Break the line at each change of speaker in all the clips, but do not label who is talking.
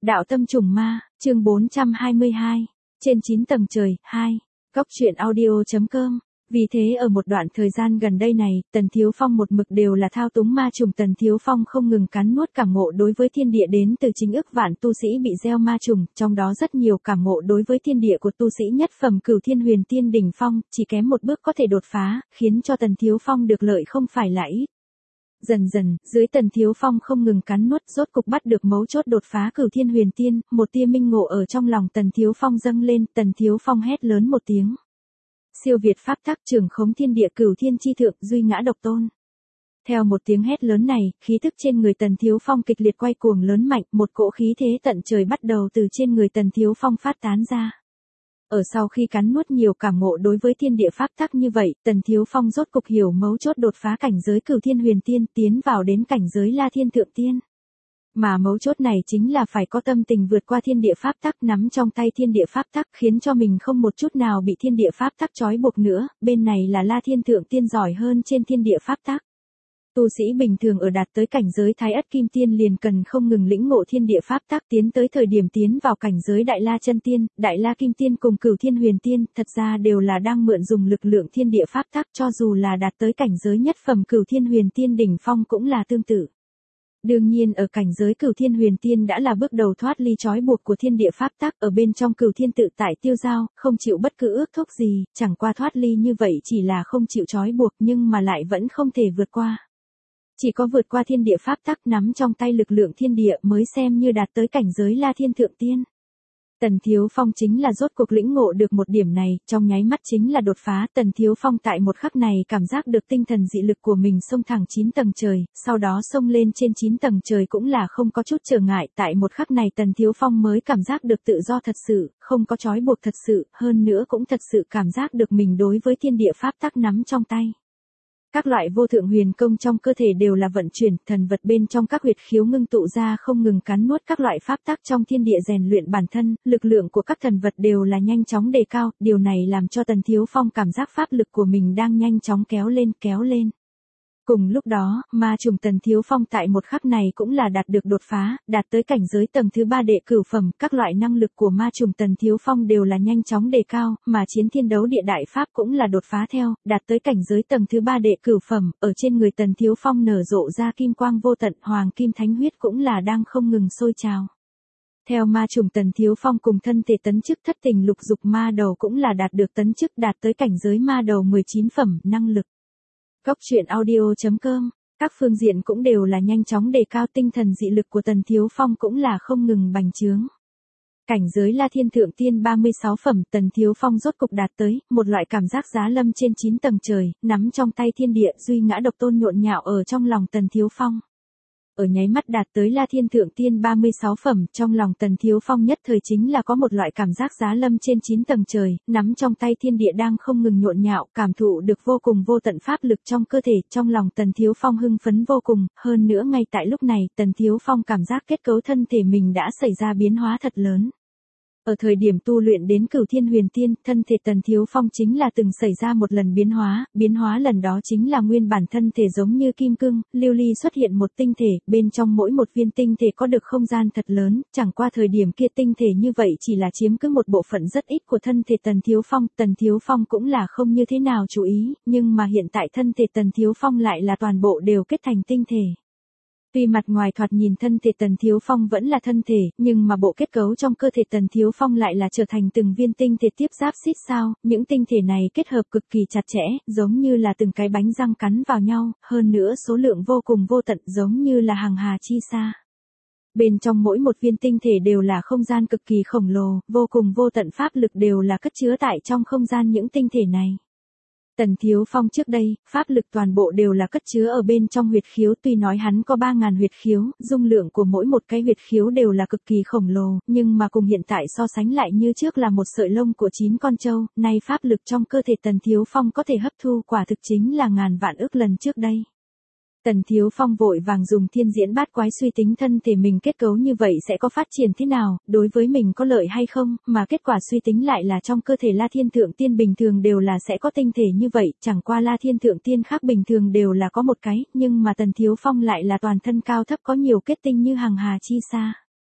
Đạo tâm trùng ma, chương 422, trên 9 tầng trời, 2, góc truyện audio.com. Vì thế ở một đoạn thời gian gần đây này, Tần Thiếu Phong một mực đều là thao túng ma trùng. Tần Thiếu Phong không ngừng cắn nuốt cảm ngộ đối với thiên địa đến từ chính ức vạn tu sĩ bị gieo ma trùng, trong đó rất nhiều cảm ngộ đối với thiên địa của tu sĩ nhất phẩm Cửu Thiên Huyền Tiên đỉnh phong, chỉ kém một bước có thể đột phá, khiến cho Tần Thiếu Phong được lợi không phải là ít. Dần dần, dưới Tần Thiếu Phong không ngừng cắn nuốt, rốt cục bắt được mấu chốt đột phá Cửu Thiên Huyền Tiên, một tia minh ngộ ở trong lòng Tần Thiếu Phong dâng lên. Tần Thiếu Phong hét lớn một tiếng. Siêu việt pháp tắc, trường khống thiên địa, cửu thiên chi thượng, duy ngã độc tôn. Theo một tiếng hét lớn này, khí tức trên người Tần Thiếu Phong kịch liệt quay cuồng lớn mạnh, một cỗ khí thế tận trời bắt đầu từ trên người Tần Thiếu Phong phát tán ra. Ở sau khi cắn nuốt nhiều cảm ngộ đối với thiên địa pháp tắc như vậy, Tần Thiếu Phong rốt cục hiểu mấu chốt đột phá cảnh giới Cửu Thiên Huyền Tiên, tiến vào đến cảnh giới La Thiên Thượng Tiên. Mà mấu chốt này chính là phải có tâm tình vượt qua thiên địa pháp tắc, nắm trong tay thiên địa pháp tắc, khiến cho mình không một chút nào bị thiên địa pháp tắc trói buộc nữa. Bên này là La Thiên Thượng Tiên giỏi hơn trên thiên địa pháp tắc. Tu sĩ bình thường ở đạt tới cảnh giới Thái Ất Kim Tiên liền cần không ngừng lĩnh ngộ thiên địa pháp tắc, tiến tới thời điểm tiến vào cảnh giới Đại La Chân Tiên, Đại La Kim Tiên cùng Cửu Thiên Huyền Tiên, thật ra đều là đang mượn dùng lực lượng thiên địa pháp tắc, cho dù là đạt tới cảnh giới nhất phẩm Cửu Thiên Huyền Tiên đỉnh phong cũng là tương tự. Đương nhiên ở cảnh giới Cửu Thiên Huyền Tiên đã là bước đầu thoát ly trói buộc của thiên địa pháp tắc, ở bên trong Cửu Thiên tự tại tiêu dao, không chịu bất cứ ước thúc gì, chẳng qua thoát ly như vậy chỉ là không chịu trói buộc nhưng mà lại vẫn không thể vượt qua. Chỉ có vượt qua thiên địa pháp tắc, nắm trong tay lực lượng thiên địa mới xem như đạt tới cảnh giới La Thiên Thượng Tiên. Tần Thiếu Phong chính là rốt cuộc lĩnh ngộ được một điểm này, trong nháy mắt chính là đột phá. Tần Thiếu Phong tại một khắc này cảm giác được tinh thần dị lực của mình xông thẳng 9 tầng trời, sau đó xông lên trên 9 tầng trời cũng là không có chút trở ngại. Tại một khắc này Tần Thiếu Phong mới cảm giác được tự do thật sự, không có trói buộc thật sự, hơn nữa cũng thật sự cảm giác được mình đối với thiên địa pháp tắc nắm trong tay. Các loại vô thượng huyền công trong cơ thể đều là vận chuyển, thần vật bên trong các huyệt khiếu ngưng tụ ra không ngừng cắn nuốt các loại pháp tắc trong thiên địa rèn luyện bản thân, lực lượng của các thần vật đều là nhanh chóng đề cao, điều này làm cho Tần Thiếu Phong cảm giác pháp lực của mình đang nhanh chóng kéo lên. Cùng lúc đó, ma trùng Tần Thiếu Phong tại một khắc này cũng là đạt được đột phá, đạt tới cảnh giới tầng thứ 3 đệ cửu phẩm, các loại năng lực của ma trùng Tần Thiếu Phong đều là nhanh chóng đề cao, mà chiến thiên đấu địa đại pháp cũng là đột phá theo, đạt tới cảnh giới tầng thứ 3 đệ cửu phẩm, ở trên người Tần Thiếu Phong nở rộ ra kim quang vô tận, hoàng kim thánh huyết cũng là đang không ngừng sôi trào. Theo ma trùng Tần Thiếu Phong cùng thân thể tấn chức thất tình lục dục ma đầu cũng là đạt được tấn chức, đạt tới cảnh giới ma đầu 19 phẩm, năng lực. Góc truyện audio.com, các phương diện cũng đều là nhanh chóng đề cao, tinh thần dị lực của Tần Thiếu Phong cũng là không ngừng bành trướng. Cảnh giới La Thiên Thượng Tiên 36 phẩm, Tần Thiếu Phong rốt cục đạt tới, một loại cảm giác giá lâm trên 9 tầng trời, nắm trong tay thiên địa, duy ngã độc tôn nhộn nhạo ở trong lòng Tần Thiếu Phong. Ở nháy mắt đạt tới La Thiên Thượng Tiên 36 phẩm, trong lòng Tần Thiếu Phong nhất thời chính là có một loại cảm giác giá lâm trên 9 tầng trời, nắm trong tay thiên địa đang không ngừng nhộn nhạo, cảm thụ được vô cùng vô tận pháp lực trong cơ thể, trong lòng Tần Thiếu Phong hưng phấn vô cùng, hơn nữa ngay tại lúc này, Tần Thiếu Phong cảm giác kết cấu thân thể mình đã xảy ra biến hóa thật lớn. Ở thời điểm tu luyện đến Cửu Thiên Huyền Tiên, thân thể Tần Thiếu Phong chính là từng xảy ra một lần biến hóa lần đó chính là nguyên bản thân thể giống như kim cương, lưu ly xuất hiện một tinh thể, bên trong mỗi một viên tinh thể có được không gian thật lớn, chẳng qua thời điểm kia tinh thể như vậy chỉ là chiếm cứ một bộ phận rất ít của thân thể Tần Thiếu Phong cũng là không như thế nào chú ý, nhưng mà hiện tại thân thể Tần Thiếu Phong lại là toàn bộ đều kết thành tinh thể. Tuy mặt ngoài thoạt nhìn thân thể Tần Thiếu Phong vẫn là thân thể, nhưng mà bộ kết cấu trong cơ thể Tần Thiếu Phong lại là trở thành từng viên tinh thể tiếp giáp xít sao, những tinh thể này kết hợp cực kỳ chặt chẽ, giống như là từng cái bánh răng cắn vào nhau, hơn nữa số lượng vô cùng vô tận, giống như là hằng hà chi sa. Bên trong mỗi một viên tinh thể đều là không gian cực kỳ khổng lồ, vô cùng vô tận pháp lực đều là cất chứa tại trong không gian những tinh thể này. Tần Thiếu Phong trước đây, pháp lực toàn bộ đều là cất chứa ở bên trong huyệt khiếu, tuy nói hắn có 3.000 huyệt khiếu, dung lượng của mỗi một cái huyệt khiếu đều là cực kỳ khổng lồ, nhưng mà cùng hiện tại so sánh lại như trước là một sợi lông của 9 con trâu, nay pháp lực trong cơ thể Tần Thiếu Phong có thể hấp thu quả thực chính là ngàn vạn ức lần trước đây. Tần Thiếu Phong vội vàng dùng thiên diễn bát quái suy tính thân thể mình kết cấu như vậy sẽ có phát triển thế nào, đối với mình có lợi hay không, mà kết quả suy tính lại là trong cơ thể La Thiên Thượng Tiên bình thường đều là sẽ có tinh thể như vậy, chẳng qua La Thiên Thượng Tiên khác bình thường đều là có một cái, nhưng mà Tần Thiếu Phong lại là toàn thân cao thấp có nhiều kết tinh như hằng hà chi sa.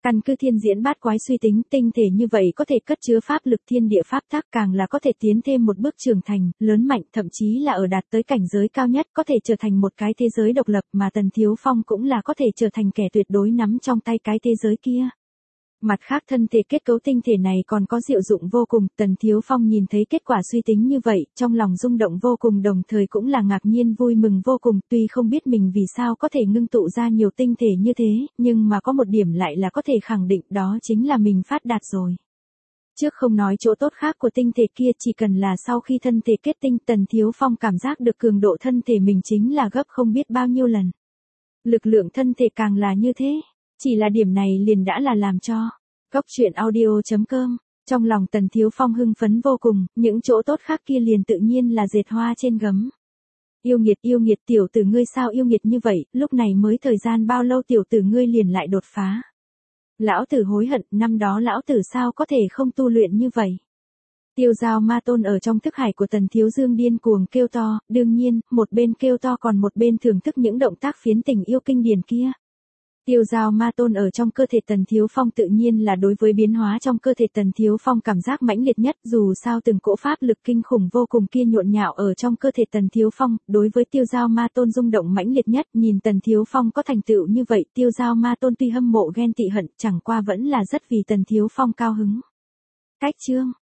Căn cứ thiên diễn bát quái suy tính, tinh thể như vậy có thể cất chứa pháp lực thiên địa pháp tắc, càng là có thể tiến thêm một bước trưởng thành, lớn mạnh, thậm chí là ở đạt tới cảnh giới cao nhất, có thể trở thành một cái thế giới độc lập, mà Tần Thiếu Phong cũng là có thể trở thành kẻ tuyệt đối nắm trong tay cái thế giới kia. Mặt khác thân thể kết cấu tinh thể này còn có diệu dụng vô cùng, Tần Thiếu Phong nhìn thấy kết quả suy tính như vậy, trong lòng rung động vô cùng, đồng thời cũng là ngạc nhiên vui mừng vô cùng, tuy không biết mình vì sao có thể ngưng tụ ra nhiều tinh thể như thế, nhưng mà có một điểm lại là có thể khẳng định, đó chính là mình phát đạt rồi. Trước không nói chỗ tốt khác của tinh thể kia, chỉ cần là sau khi thân thể kết tinh, Tần Thiếu Phong cảm giác được cường độ thân thể mình chính là gấp không biết bao nhiêu lần. Lực lượng thân thể càng là như thế. Chỉ là điểm này liền đã là làm cho Góc Chuyện Audio.com, trong lòng Tần Thiếu Phong hưng phấn vô cùng, những chỗ tốt khác kia liền tự nhiên là dệt hoa trên gấm. Yêu nghiệt tiểu tử ngươi sao yêu nghiệt như vậy, lúc này mới thời gian bao lâu tiểu tử ngươi liền lại đột phá. Lão tử hối hận, năm đó lão tử sao có thể không tu luyện như vậy. Tiêu Giao Ma Tôn ở trong thức hải của Tần Thiếu Dương điên cuồng kêu to, đương nhiên, một bên kêu to còn một bên thưởng thức những động tác phiến tình yêu kinh điển kia. Tiêu Giao Ma Tôn ở trong cơ thể Tần Thiếu Phong tự nhiên là đối với biến hóa trong cơ thể Tần Thiếu Phong cảm giác mãnh liệt nhất, dù sao từng cỗ pháp lực kinh khủng vô cùng kia nhộn nhạo ở trong cơ thể Tần Thiếu Phong, đối với Tiêu Giao Ma Tôn rung động mãnh liệt nhất, nhìn Tần Thiếu Phong có thành tựu như vậy, Tiêu Giao Ma Tôn tuy hâm mộ ghen tị hận, chẳng qua vẫn là rất vì Tần Thiếu Phong cao hứng. Cách chương